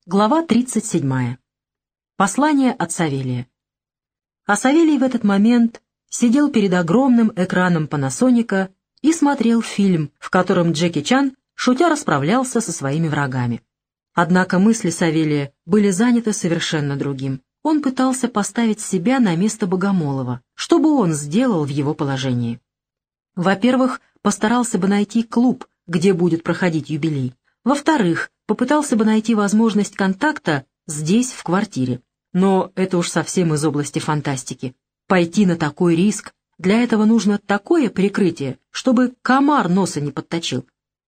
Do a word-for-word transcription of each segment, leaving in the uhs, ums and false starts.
Глава тридцать седьмая. Послание от Савелия. А Савелий в этот момент сидел перед огромным экраном Панасоника и смотрел фильм, в котором Джеки Чан, шутя, расправлялся со своими врагами. Однако мысли Савелия были заняты совершенно другим. Он пытался поставить себя на место Богомолова, что бы он сделал в его положении. Во-первых, постарался бы найти клуб, где будет проходить юбилей. Во-вторых, попытался бы найти возможность контакта здесь, в квартире. Но это уж совсем из области фантастики. Пойти на такой риск, для этого нужно такое прикрытие, чтобы комар носа не подточил.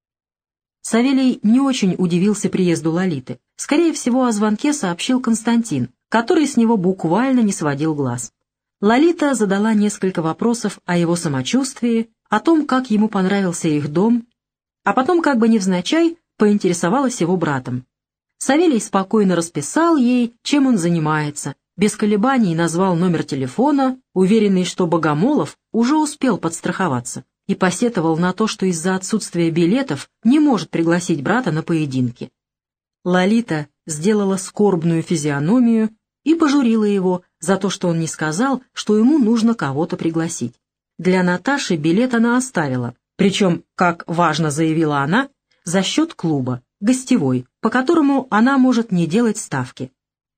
Савелий не очень удивился приезду Лолиты. Скорее всего, о звонке сообщил Константин, который с него буквально не сводил глаз. Лолита задала несколько вопросов о его самочувствии, о том, как ему понравился их дом, а потом, как бы невзначай, поинтересовалась его братом. Савелий спокойно расписал ей, чем он занимается, без колебаний назвал номер телефона, уверенный, что Богомолов уже успел подстраховаться, и посетовал на то, что из-за отсутствия билетов не может пригласить брата на поединки. Лолита сделала скорбную физиономию и пожурила его за то, что он не сказал, что ему нужно кого-то пригласить. Для Наташи билет она оставила, причем, как важно заявила она, за счет клуба, гостевой, по которому она может не делать ставки.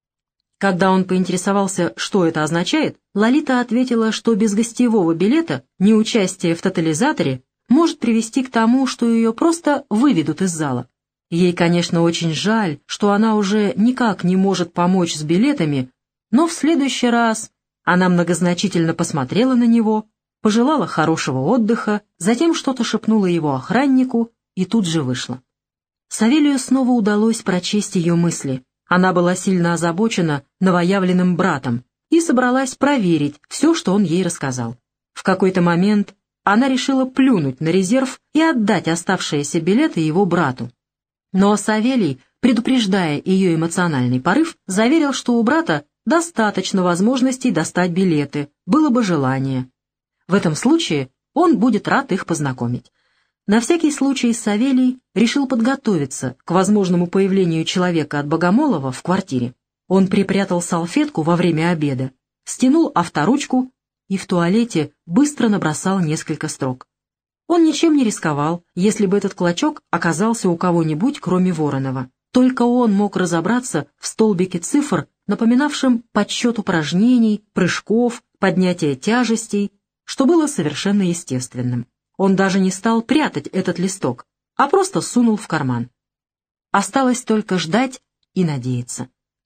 Когда он поинтересовался, что это означает, Лолита ответила, что без гостевого билета неучастие в тотализаторе может привести к тому, что ее просто выведут из зала. Ей, конечно, очень жаль, что она уже никак не может помочь с билетами, но в следующий раз она многозначительно посмотрела на него, пожелала хорошего отдыха, затем что-то шепнула его охраннику и тут же вышла. Савелию снова удалось прочесть ее мысли. Она была сильно озабочена новоявленным братом и собралась проверить все, что он ей рассказал. В какой-то момент она решила плюнуть на резерв и отдать оставшиеся билеты его брату. Но Савелий, предупреждая ее эмоциональный порыв, заверил, что у брата достаточно возможностей достать билеты, было бы желание. В этом случае он будет рад их познакомить. На всякий случай Савелий решил подготовиться к возможному появлению человека от Богомолова в квартире. Он припрятал салфетку во время обеда, стянул авторучку и в туалете быстро набросал несколько строк. Он ничем не рисковал, если бы этот клочок оказался у кого-нибудь, кроме Воронова. Только он мог разобраться в столбике цифр, напоминавшем подсчет упражнений, прыжков, поднятие тяжестей, что было совершенно естественным. Он даже не стал прятать этот листок, а просто сунул в карман. Осталось только ждать и надеяться.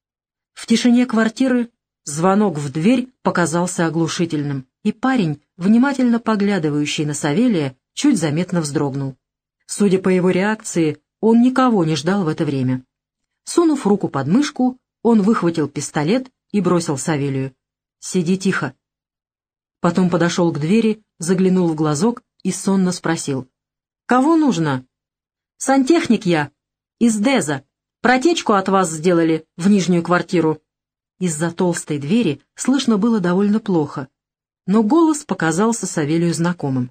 В тишине квартиры звонок в дверь показался оглушительным, и парень, внимательно поглядывающий на Савелия, чуть заметно вздрогнул. Судя по его реакции, он никого не ждал в это время. Сунув руку под мышку, он выхватил пистолет и бросил Савелию: «Сиди тихо». Потом подошел к двери, заглянул в глазок и сонно спросил: «Кого нужно?» «Сантехник я, из ДЭЗа. Протечку от вас сделали в нижнюю квартиру». Из-за толстой двери слышно было довольно плохо, но голос показался Савелию знакомым.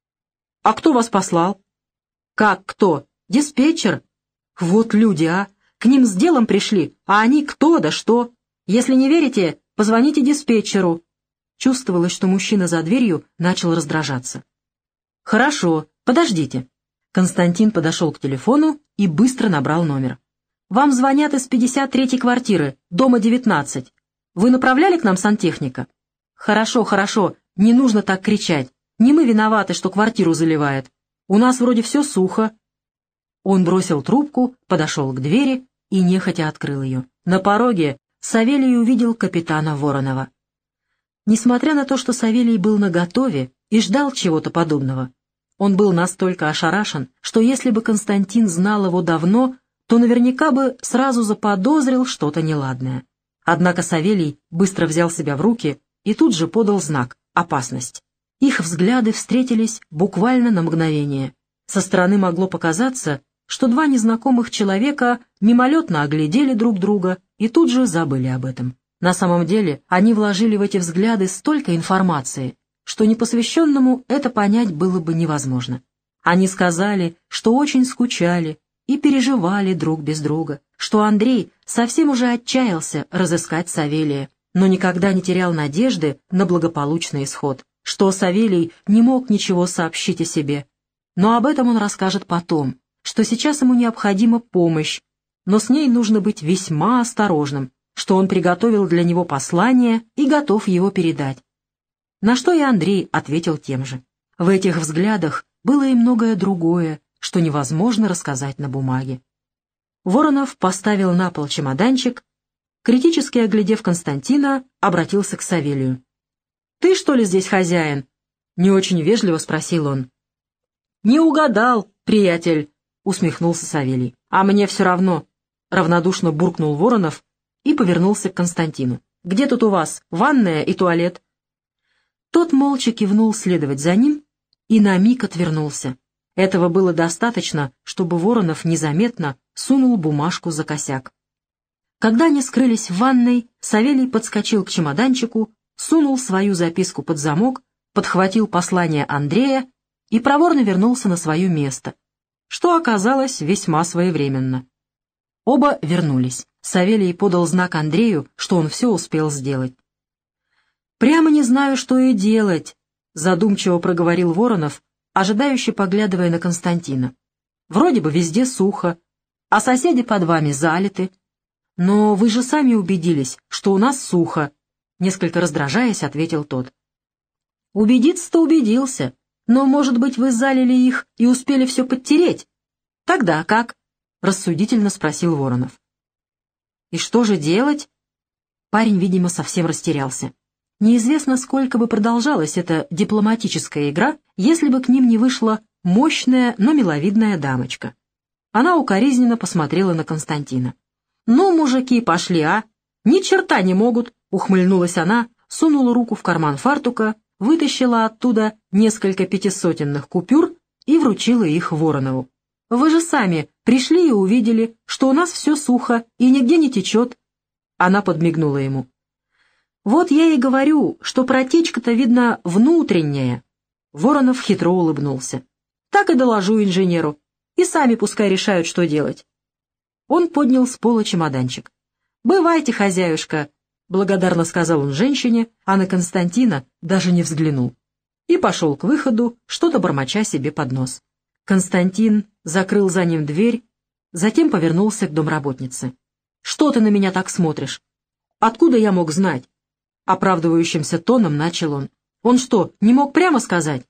«А кто вас послал?» «Как кто? Диспетчер?» «Вот люди, а! К ним с делом пришли, а они кто да что! Если не верите, позвоните диспетчеру». Чувствовалось, что мужчина за дверью начал раздражаться. «Хорошо, подождите». Константин подошел к телефону и быстро набрал номер. «Вам звонят из пятьдесят третьей квартиры, дома девятнадцать. Вы направляли к нам сантехника?» «Хорошо, хорошо, не нужно так кричать. Не мы виноваты, что квартиру заливает. У нас вроде все сухо». Он бросил трубку, подошел к двери и нехотя открыл ее. На пороге Савелий увидел капитана Воронова. Несмотря на то, что Савелий был наготове и ждал чего-то подобного, он был настолько ошарашен, что если бы Константин знал его давно, то наверняка бы сразу заподозрил что-то неладное. Однако Савелий быстро взял себя в руки и тут же подал знак «Опасность». Их взгляды встретились буквально на мгновение. Со стороны могло показаться, что два незнакомых человека мимолетно оглядели друг друга и тут же забыли об этом. На самом деле они вложили в эти взгляды столько информации, что непосвященному это понять было бы невозможно. Они сказали, что очень скучали, и переживали друг без друга, что Андрей совсем уже отчаялся разыскать Савелия, но никогда не терял надежды на благополучный исход, что Савелий не мог ничего сообщить о себе. Но об этом он расскажет потом, что сейчас ему необходима помощь, но с ней нужно быть весьма осторожным, что он приготовил для него послание и готов его передать. На что и Андрей ответил тем же. В этих взглядах было и многое другое, что невозможно рассказать на бумаге. Воронов поставил на пол чемоданчик, критически оглядев Константина, обратился к Савелию. «Ты, что ли, здесь хозяин?» — не очень вежливо спросил он. «Не угадал, приятель», — усмехнулся Савелий. «А мне все равно», — равнодушно буркнул Воронов и повернулся к Константину. «Где тут у вас ванная и туалет?» Тот молча кивнул следовать за ним и на миг отвернулся. Этого было достаточно, чтобы Воронов незаметно сунул бумажку за косяк. Когда они скрылись в ванной, Савелий подскочил к чемоданчику, сунул свою записку под замок, подхватил послание Андрея и проворно вернулся на свое место, что оказалось весьма своевременно. Оба вернулись. Савелий подал знак Андрею, что он все успел сделать. «Прямо не знаю, что и делать», — задумчиво проговорил Воронов, ожидающе поглядывая на Константина. «Вроде бы везде сухо, а соседи под вами залиты. Но вы же сами убедились, что у нас сухо», — несколько раздражаясь, ответил тот. «Убедиться-то убедился, но, может быть, вы залили их и успели все подтереть? Тогда как?» — рассудительно спросил Воронов. «И что же делать?» Парень, видимо, совсем растерялся. Неизвестно, сколько бы продолжалась эта дипломатическая игра, если бы к ним не вышла мощная, но миловидная дамочка. Она укоризненно посмотрела на Константина. «Ну, мужики, пошли, а? Ни черта не могут!» — ухмыльнулась она, сунула руку в карман фартука, вытащила оттуда несколько пятисотенных купюр и вручила их Воронову. «Вы же сами пришли и увидели, что у нас все сухо и нигде не течет». Она подмигнула ему. «Вот я и говорю, что протечка-то, видно, внутренняя». Воронов хитро улыбнулся. «Так и доложу инженеру, и сами пускай решают, что делать». Он поднял с пола чемоданчик. «Бывайте, хозяюшка», — благодарно сказал он женщине, а на Константина даже не взглянул. И пошел к выходу, что-то бормоча себе под нос. Константин закрыл за ним дверь, затем повернулся к домработнице. «Что ты на меня так смотришь? Откуда я мог знать?» Оправдывающимся тоном начал он. «Он что, не мог прямо сказать?»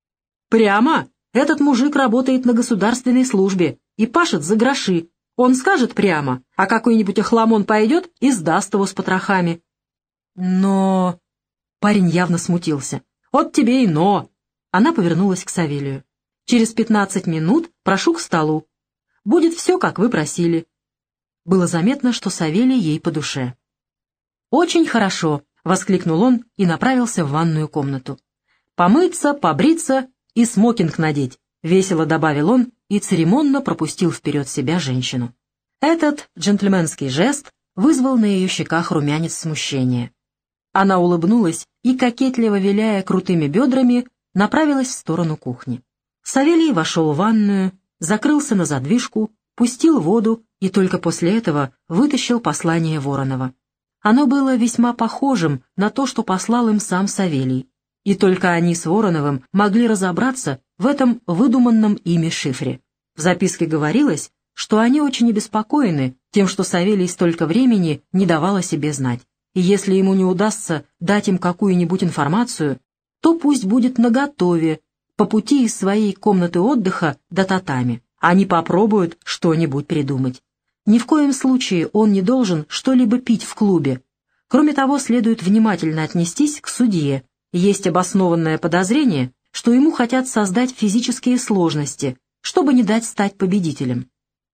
«Прямо? Этот мужик работает на государственной службе и пашет за гроши. Он скажет прямо, а какой-нибудь охламон пойдет и сдаст его с потрохами». «Но...» Парень явно смутился. «Вот тебе и но!» Она повернулась к Савелию. «Через пятнадцать минут прошу к столу. Будет все, как вы просили». Было заметно, что Савелий ей по душе. «Очень хорошо», — воскликнул он и направился в ванную комнату. «Помыться, побриться и смокинг надеть», — весело добавил он и церемонно пропустил вперед себя женщину. Этот джентльменский жест вызвал на ее щеках румянец смущения. Она улыбнулась и, кокетливо виляя крутыми бедрами, направилась в сторону кухни. Савелий вошел в ванную, закрылся на задвижку, пустил воду и только после этого вытащил послание Воронова. Оно было весьма похожим на то, что послал им сам Савелий, и только они с Вороновым могли разобраться в этом выдуманном ими шифре. В записке говорилось, что они очень обеспокоены тем, что Савелий столько времени не давал о себе знать, и если ему не удастся дать им какую-нибудь информацию, то пусть будет наготове по пути из своей комнаты отдыха до татами, они попробуют что-нибудь придумать. Ни в коем случае он не должен что-либо пить в клубе. Кроме того, следует внимательно отнестись к судье. Есть обоснованное подозрение, что ему хотят создать физические сложности, чтобы не дать стать победителем.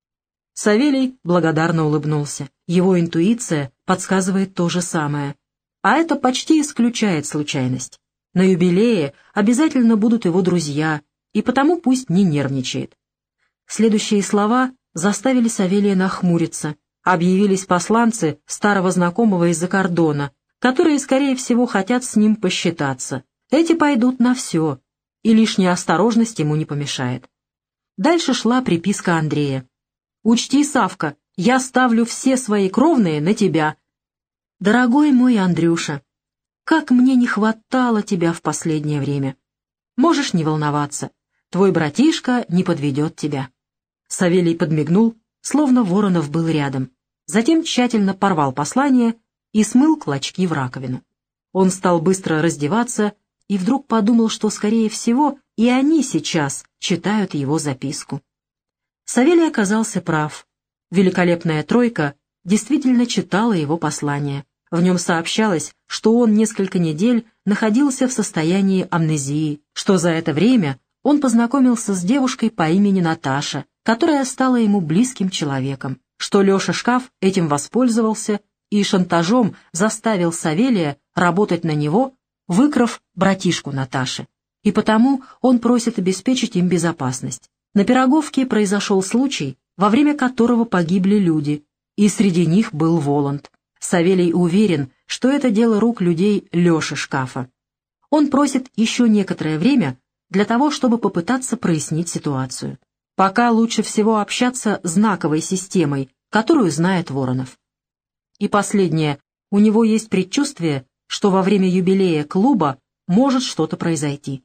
Савелий благодарно улыбнулся. Его интуиция подсказывает то же самое. А это почти исключает случайность. На юбилее обязательно будут его друзья, и потому пусть не нервничает. Следующие слова заставили Савелия нахмуриться. Объявились посланцы старого знакомого из-за кордона, которые, скорее всего, хотят с ним посчитаться. Эти пойдут на все, и лишняя осторожность ему не помешает. Дальше шла приписка Андрея. Учти, Савка, я ставлю все свои кровные на тебя. Дорогой мой Андрюша, как мне не хватало тебя в последнее время. Можешь не волноваться, твой братишка не подведет тебя». Савелий подмигнул, словно Воронов был рядом. Затем тщательно порвал послание и смыл клочки в раковину. Он стал быстро раздеваться и вдруг подумал, что, скорее всего, и они сейчас читают его записку. Савелий оказался прав. Великолепная тройка действительно читала его послание. В нем сообщалось, что он несколько недель находился в состоянии амнезии, что за это время он познакомился с девушкой по имени Наташа, которая стала ему близким человеком, что Леша Шкаф этим воспользовался и шантажом заставил Савелия работать на него, выкрав братишку Наташи. И потому он просит обеспечить им безопасность. На Пироговке произошел случай, во время которого погибли люди, и среди них был Воланд. Савелий уверен, что это дело рук людей Леши Шкафа. Он просит еще некоторое время для того, чтобы попытаться прояснить ситуацию. Пока лучше всего общаться знаковой системой, которую знает Воронов. И последнее, у него есть предчувствие, что во время юбилея клуба может что-то произойти.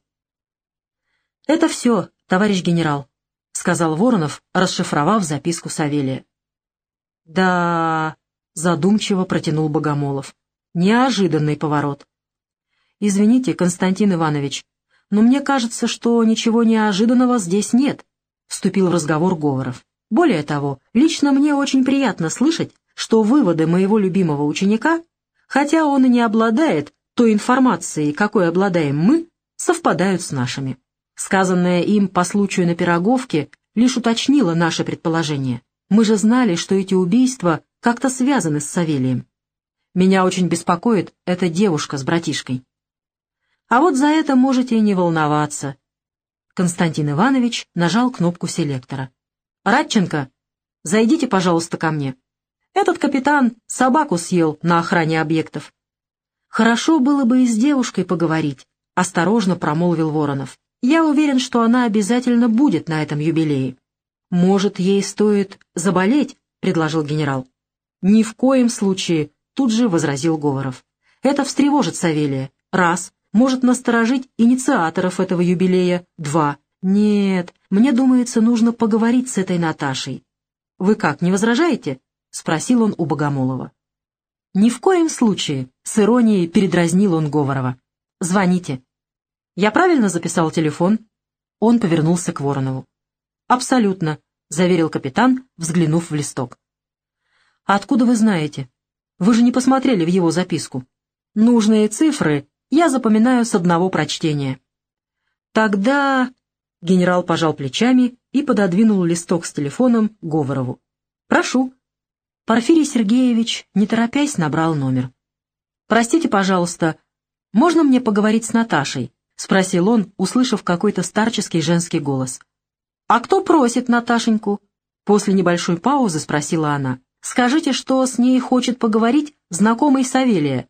«Это все, товарищ генерал», — сказал Воронов, расшифровав записку Савелия. «Да...» — задумчиво протянул Богомолов. «Неожиданный поворот». «Извините, Константин Иванович, но мне кажется, что ничего неожиданного здесь нет», — вступил в разговор Говоров. «Более того, лично мне очень приятно слышать, что выводы моего любимого ученика, хотя он и не обладает той информацией, какой обладаем мы, совпадают с нашими. Сказанное им по случаю на Пироговке лишь уточнило наше предположение. Мы же знали, что эти убийства как-то связаны с Савелием. Меня очень беспокоит эта девушка с братишкой. А вот за это можете и не волноваться». Константин Иванович нажал кнопку селектора. «Радченко, зайдите, пожалуйста, ко мне. Этот капитан собаку съел на охране объектов». «Хорошо было бы и с девушкой поговорить», — осторожно промолвил Воронов. «Я уверен, что она обязательно будет на этом юбилее». «Может, ей стоит заболеть?» — предложил генерал. «Ни в коем случае», — тут же возразил Говоров. «Это встревожит Савелия. Раз. Может насторожить инициаторов этого юбилея. Два. Нет, мне думается, нужно поговорить с этой Наташей. Вы как, не возражаете?» — спросил он у Богомолова. «Ни в коем случае», — с иронией передразнил он Говорова. «Звоните». «Я правильно записал телефон?» Он повернулся к Воронову. «Абсолютно», — заверил капитан, взглянув в листок. «Откуда вы знаете? Вы же не посмотрели в его записку. Нужные цифры я запоминаю с одного прочтения». «Тогда...» — генерал пожал плечами и пододвинул листок с телефоном Говорову. «Прошу». Порфирий Сергеевич, не торопясь, набрал номер. «Простите, пожалуйста, можно мне поговорить с Наташей?» — спросил он, услышав какой-то старческий женский голос. «А кто просит Наташеньку?» После небольшой паузы спросила она. «Скажите, что с ней хочет поговорить знакомый Савелия».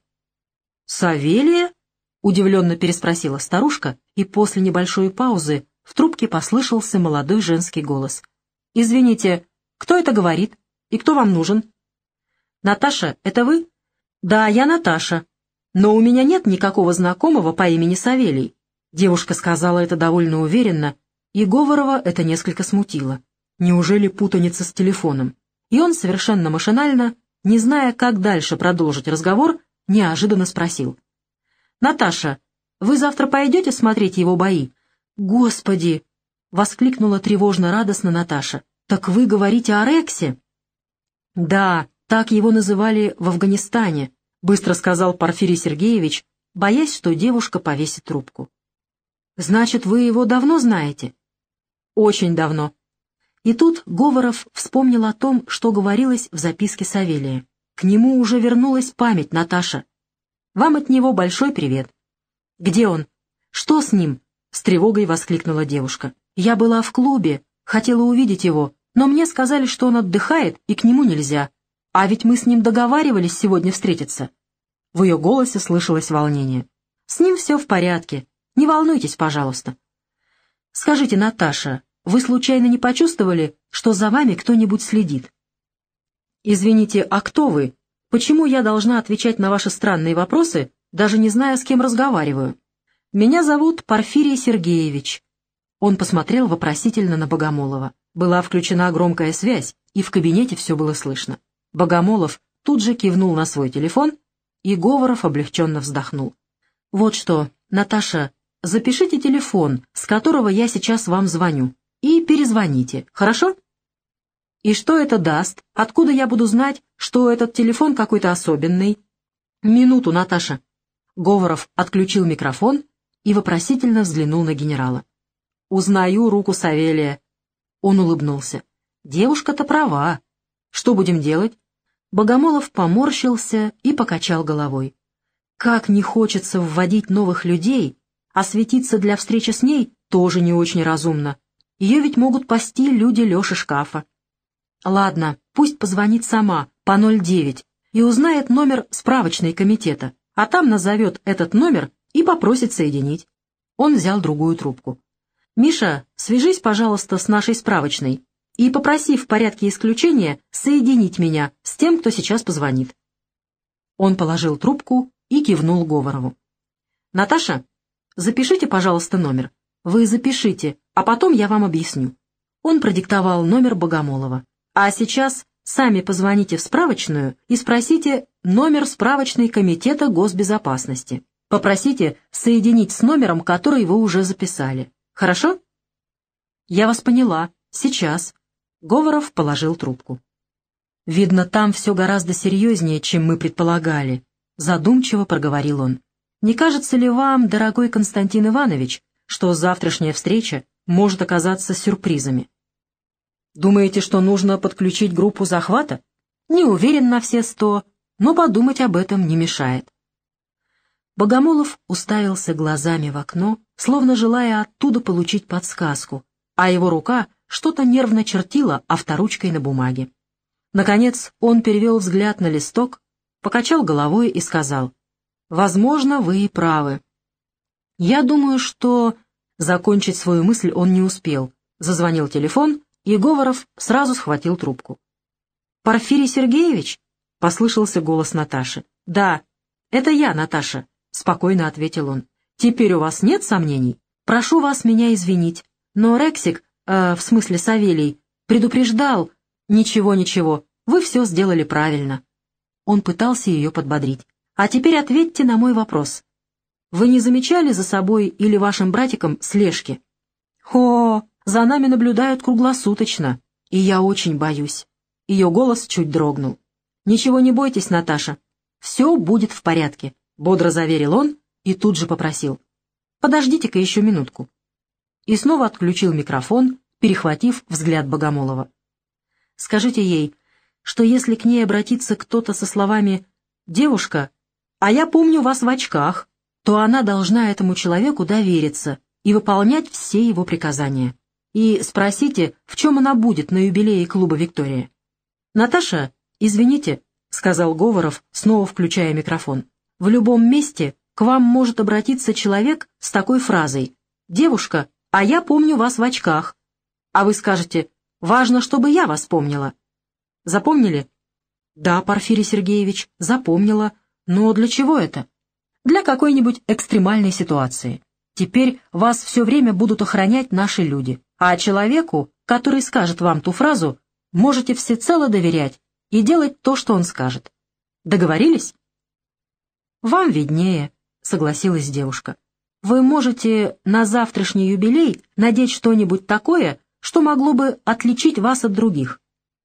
«Савелия?» — удивленно переспросила старушка, и после небольшой паузы в трубке послышался молодой женский голос. «Извините, кто это говорит? И кто вам нужен?» «Наташа, это вы?» «Да, я Наташа. Но у меня нет никакого знакомого по имени Савелий». Девушка сказала это довольно уверенно, и Говорова это несколько смутило. Неужели путаница с телефоном? И он совершенно машинально, не зная, как дальше продолжить разговор, неожиданно спросил. «Наташа, вы завтра пойдете смотреть его бои?» «Господи!» — воскликнула тревожно-радостно Наташа. «Так вы говорите о Рексе?» «Да, так его называли в Афганистане», — быстро сказал Порфирий Сергеевич, боясь, что девушка повесит трубку. «Значит, вы его давно знаете?» «Очень давно». И тут Говоров вспомнил о том, что говорилось в записке Савелия. К нему уже вернулась память, Наташа. «Вам от него большой привет». «Где он? Что с ним?» — с тревогой воскликнула девушка. «Я была в клубе, хотела увидеть его, но мне сказали, что он отдыхает и к нему нельзя. А ведь мы с ним договаривались сегодня встретиться». В ее голосе слышалось волнение. «С ним все в порядке. Не волнуйтесь, пожалуйста». «Скажите, Наташа, вы случайно не почувствовали, что за вами кто-нибудь следит? Извините, а кто вы? Почему я должна отвечать на ваши странные вопросы, даже не зная, с кем разговариваю? Меня зовут Порфирий Сергеевич. Он посмотрел вопросительно на Богомолова. Была включена громкая связь, и в кабинете все было слышно. Богомолов тут же кивнул на свой телефон, и Говоров облегченно вздохнул. «Вот что, Наташа, запишите телефон, с которого я сейчас вам звоню, и перезвоните, хорошо?» «И что это даст? Откуда я буду знать, что этот телефон какой-то особенный?» «Минуту, Наташа». Говоров отключил микрофон и вопросительно взглянул на генерала. «Узнаю руку Савелия». Он улыбнулся. «Девушка-то права. Что будем делать?» Богомолов поморщился и покачал головой. «Как не хочется вводить новых людей, а светиться для встречи с ней тоже не очень разумно. Ее ведь могут пасти люди Леши Шкафа. Ладно, пусть позвонит сама по ноль девять и узнает номер справочной комитета, а там назовет этот номер и попросит соединить». Он взял другую трубку. «Миша, свяжись, пожалуйста, с нашей справочной и попроси в порядке исключения соединить меня с тем, кто сейчас позвонит». Он положил трубку и кивнул Говорову. «Наташа, запишите, пожалуйста, номер. Вы запишите, а потом я вам объясню». Он продиктовал номер Богомолова. «А сейчас сами позвоните в справочную и спросите номер справочной комитета госбезопасности. Попросите соединить с номером, который вы уже записали. Хорошо?» «Я вас поняла. Сейчас». Говоров положил трубку. «Видно, там все гораздо серьезнее, чем мы предполагали», — задумчиво проговорил он. «Не кажется ли вам, дорогой Константин Иванович, что завтрашняя встреча может оказаться сюрпризами? Думаете, что нужно подключить группу захвата? Не уверен на все сто, но подумать об этом не мешает». Богомолов уставился глазами в окно, словно желая оттуда получить подсказку, а его рука что-то нервно чертила авторучкой на бумаге. Наконец он перевел взгляд на листок, покачал головой и сказал: «Возможно, вы и правы. Я думаю, что...» Закончить свою мысль он не успел. Зазвонил телефон, и Говоров сразу схватил трубку. «Порфирий Сергеевич?» — послышался голос Наташи. «Да, это я, Наташа», — спокойно ответил он. «Теперь у вас нет сомнений? Прошу вас меня извинить, но Рексик, э, в смысле Савелий, предупреждал...» «Ничего, ничего, вы все сделали правильно». Он пытался ее подбодрить. «А теперь ответьте на мой вопрос. Вы не замечали за собой или вашим братиком слежки?» «О, за нами наблюдают круглосуточно, и я очень боюсь». Ее голос чуть дрогнул. «Ничего не бойтесь, Наташа, все будет в порядке», — бодро заверил он и тут же попросил: «Подождите-ка еще минутку». И снова отключил микрофон, перехватив взгляд Богомолова. «Скажите ей, что если к ней обратиться кто-то со словами «Девушка, а я помню вас в очках», то она должна этому человеку довериться и выполнять все его приказания. И спросите, в чем она будет на юбилее клуба «Виктория». «Наташа, извините», — сказал Говоров, снова включая микрофон, «в любом месте к вам может обратиться человек с такой фразой «Девушка, а я помню вас в очках», а вы скажете «Важно, чтобы я вас помнила». Запомнили? «Да, Порфирий Сергеевич, запомнила. Но для чего это?» «Для какой-нибудь экстремальной ситуации. Теперь вас все время будут охранять наши люди, а человеку, который скажет вам ту фразу, можете всецело доверять и делать то, что он скажет. Договорились?» «Вам виднее», — согласилась девушка. «Вы можете на завтрашний юбилей надеть что-нибудь такое, что могло бы отличить вас от других».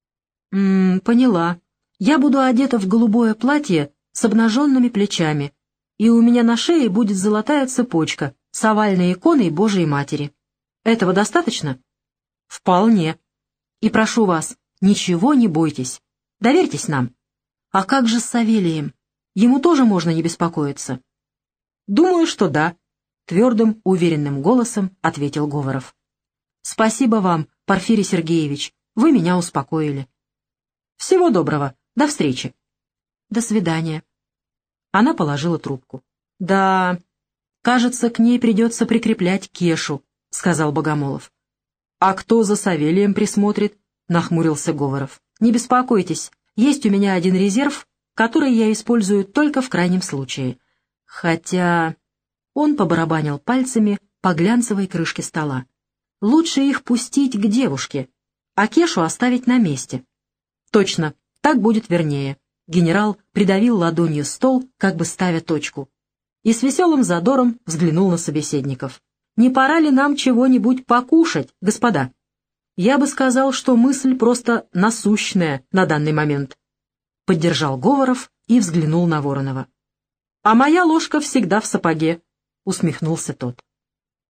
«М-м, поняла. Я буду одета в голубое платье с обнаженными плечами, и у меня на шее будет золотая цепочка с овальной иконой Божией Матери. Этого достаточно?» «Вполне. И прошу вас, ничего не бойтесь. Доверьтесь нам». «А как же с Савелием? Ему тоже можно не беспокоиться?» «Думаю, что да», — твердым, уверенным голосом ответил Говоров. «Спасибо вам, Порфирий Сергеевич, вы меня успокоили». «Всего доброго, до встречи». «До свидания». Она положила трубку. «Да, кажется, к ней придется прикреплять Кешу», — сказал Богомолов. «А кто за Савелием присмотрит?» — нахмурился Говоров. «Не беспокойтесь, есть у меня один резерв, который я использую только в крайнем случае. Хотя...» Он побарабанил пальцами по глянцевой крышке стола. «Лучше их пустить к девушке, а Кешу оставить на месте». «Точно, так будет вернее». Генерал придавил ладонью стол, как бы ставя точку, и с веселым задором взглянул на собеседников. «Не пора ли нам чего-нибудь покушать, господа? Я бы сказал, что мысль просто насущная на данный момент». Поддержал Говоров и взглянул на Воронова. «А моя ложка всегда в сапоге», — усмехнулся тот.